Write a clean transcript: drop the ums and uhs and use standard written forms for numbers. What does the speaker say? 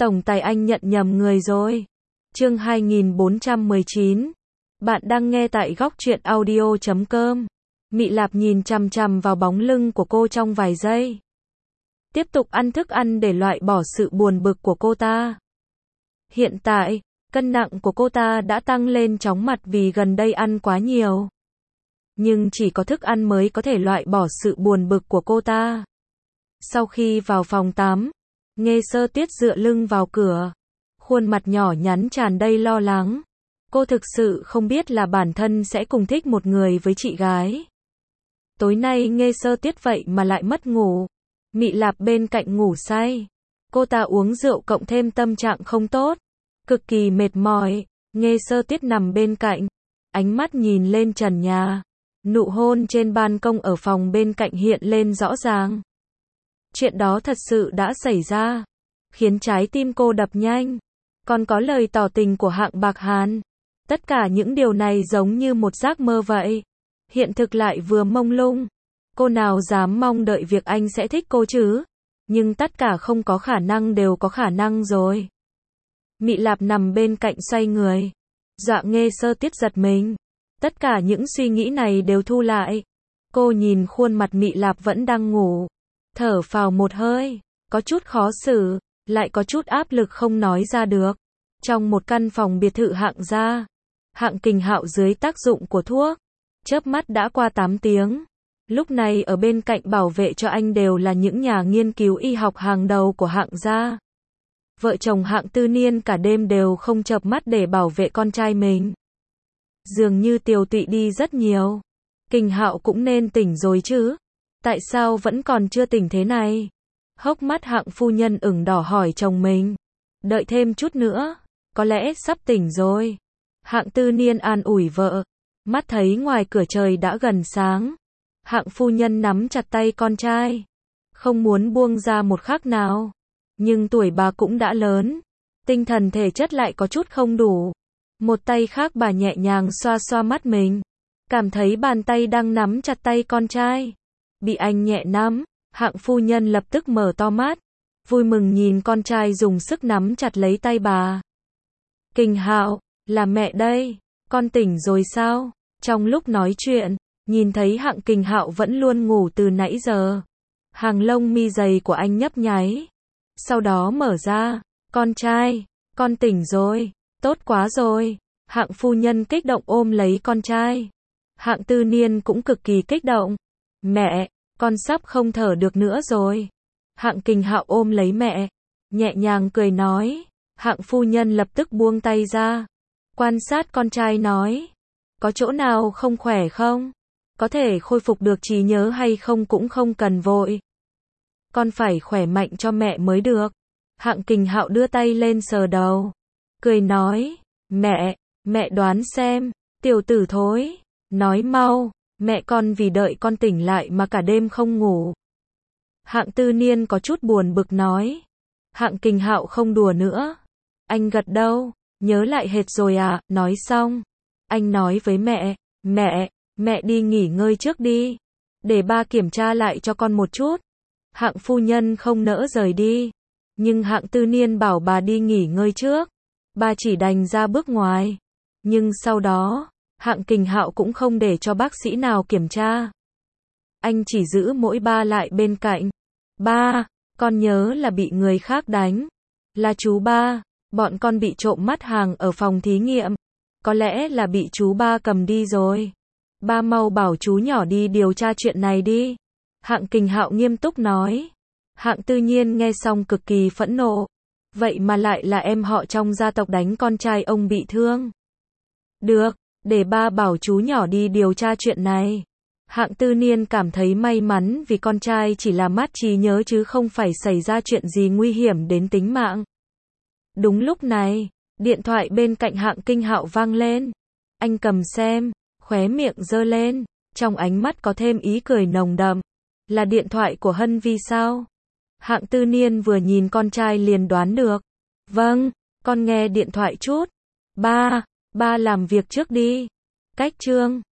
Tổng tài anh nhận nhầm người rồi. Chương 2419. Bạn đang nghe tại góc truyện audio.com. Mị Lạp nhìn chằm chằm vào bóng lưng của cô trong vài giây. Tiếp tục ăn thức ăn để loại bỏ sự buồn bực của cô ta. Hiện tại, cân nặng của cô ta đã tăng lên chóng mặt vì gần đây ăn quá nhiều. Nhưng chỉ có thức ăn mới có thể loại bỏ sự buồn bực của cô ta. Sau khi vào phòng tắm, Nghê Sơ Tuyết dựa lưng vào cửa, khuôn mặt nhỏ nhắn tràn đầy lo lắng. Cô thực sự không biết là bản thân sẽ cùng thích một người với chị gái. Tối nay Nghê Sơ Tuyết vậy mà lại mất ngủ. Mị Lạp bên cạnh ngủ say. Cô ta uống rượu cộng thêm tâm trạng không tốt, cực kỳ mệt mỏi. Nghê Sơ Tuyết nằm bên cạnh, ánh mắt nhìn lên trần nhà. Nụ hôn trên ban công ở phòng bên cạnh hiện lên rõ ràng. Chuyện đó thật sự đã xảy ra, khiến trái tim cô đập nhanh. Còn có lời tỏ tình của Hạng Bạc Hàn. Tất cả những điều này giống như một giấc mơ vậy. Hiện thực lại vừa mông lung. Cô nào dám mong đợi việc anh sẽ thích cô chứ? Nhưng tất cả không có khả năng đều có khả năng rồi. Mị Lạp nằm bên cạnh xoay người. Dọa Nghê Sơ Tuyết giật mình. Tất cả những suy nghĩ này đều thu lại. Cô nhìn khuôn mặt Mị Lạp vẫn đang ngủ. Thở phào một hơi, có chút khó xử, lại có chút áp lực không nói ra được. Trong một căn phòng biệt thự Hạng gia, Hạng Kình Hạo dưới tác dụng của thuốc, chớp mắt đã qua 8 tiếng. Lúc này ở bên cạnh bảo vệ cho anh đều là những nhà nghiên cứu y học hàng đầu của Hạng gia. Vợ chồng Hạng Tư Niên cả đêm đều không chợp mắt để bảo vệ con trai mình. Dường như tiều tụy đi rất nhiều. Kình Hạo cũng nên tỉnh rồi chứ. Tại sao vẫn còn chưa tỉnh thế này? Hốc mắt Hạng phu nhân ửng đỏ hỏi chồng mình. Đợi thêm chút nữa, có lẽ sắp tỉnh rồi. Hạng Tư Niên an ủi vợ. Mắt thấy ngoài cửa trời đã gần sáng. Hạng phu nhân nắm chặt tay con trai, không muốn buông ra một khắc nào. Nhưng tuổi bà cũng đã lớn, tinh thần thể chất lại có chút không đủ. Một tay khác bà nhẹ nhàng xoa xoa mắt mình, cảm thấy bàn tay đang nắm chặt tay con trai. Bị anh nhẹ nắm, Hạng phu nhân lập tức mở to mắt, vui mừng nhìn con trai dùng sức nắm chặt lấy tay bà. Kình Hạo, là mẹ đây, con tỉnh rồi sao? Trong lúc nói chuyện, nhìn thấy Hạng Kình Hạo vẫn luôn ngủ từ nãy giờ. Hàng lông mi dày của anh nhấp nháy. Sau đó mở ra, con trai, con tỉnh rồi, tốt quá rồi. Hạng phu nhân kích động ôm lấy con trai. Hạng Tư Niên cũng cực kỳ kích động. Mẹ, con sắp không thở được nữa rồi. Hạng Kình Hạo ôm lấy mẹ, nhẹ nhàng cười nói. Hạng phu nhân lập tức buông tay ra, quan sát con trai nói. Có chỗ nào không khỏe không? Có thể khôi phục được trí nhớ hay không cũng không cần vội. Con phải khỏe mạnh cho mẹ mới được. Hạng Kình Hạo đưa tay lên sờ đầu, cười nói. Mẹ đoán xem, tiểu tử thối, nói mau, mẹ con vì đợi con tỉnh lại mà cả đêm không ngủ. Hạng Tư Niên có chút buồn bực nói. Hạng Kình Hạo không đùa nữa. Anh gật đầu, nhớ lại hệt rồi à, nói xong. Anh nói với mẹ đi nghỉ ngơi trước đi. Để ba kiểm tra lại cho con một chút. Hạng phu nhân không nỡ rời đi. Nhưng Hạng Tư Niên bảo bà đi nghỉ ngơi trước. Bà chỉ đành ra bước ngoài. Nhưng sau đó, Hạng Kình Hạo cũng không để cho bác sĩ nào kiểm tra. Anh chỉ giữ mỗi ba lại bên cạnh. Ba, con nhớ là bị người khác đánh. Là chú ba, bọn con bị trộm mắt hàng ở phòng thí nghiệm. Có lẽ là bị chú ba cầm đi rồi. Ba mau bảo chú nhỏ đi điều tra chuyện này đi. Hạng Kình Hạo nghiêm túc nói. Hạng Tư Nhiên nghe xong cực kỳ phẫn nộ. Vậy mà lại là em họ trong gia tộc đánh con trai ông bị thương. Được, để ba bảo chú nhỏ đi điều tra chuyện này. Hạng Tư Niên cảm thấy may mắn vì con trai chỉ là mất trí nhớ chứ không phải xảy ra chuyện gì nguy hiểm đến tính mạng. Đúng lúc này, điện thoại bên cạnh Hạng Kình Hạo vang lên. Anh cầm xem, khóe miệng giơ lên, trong ánh mắt có thêm ý cười nồng đậm. Là điện thoại của Hân Vi sao? Hạng Tư Niên vừa nhìn con trai liền đoán được. Vâng, con nghe điện thoại chút. Ba làm việc trước đi. Cách chương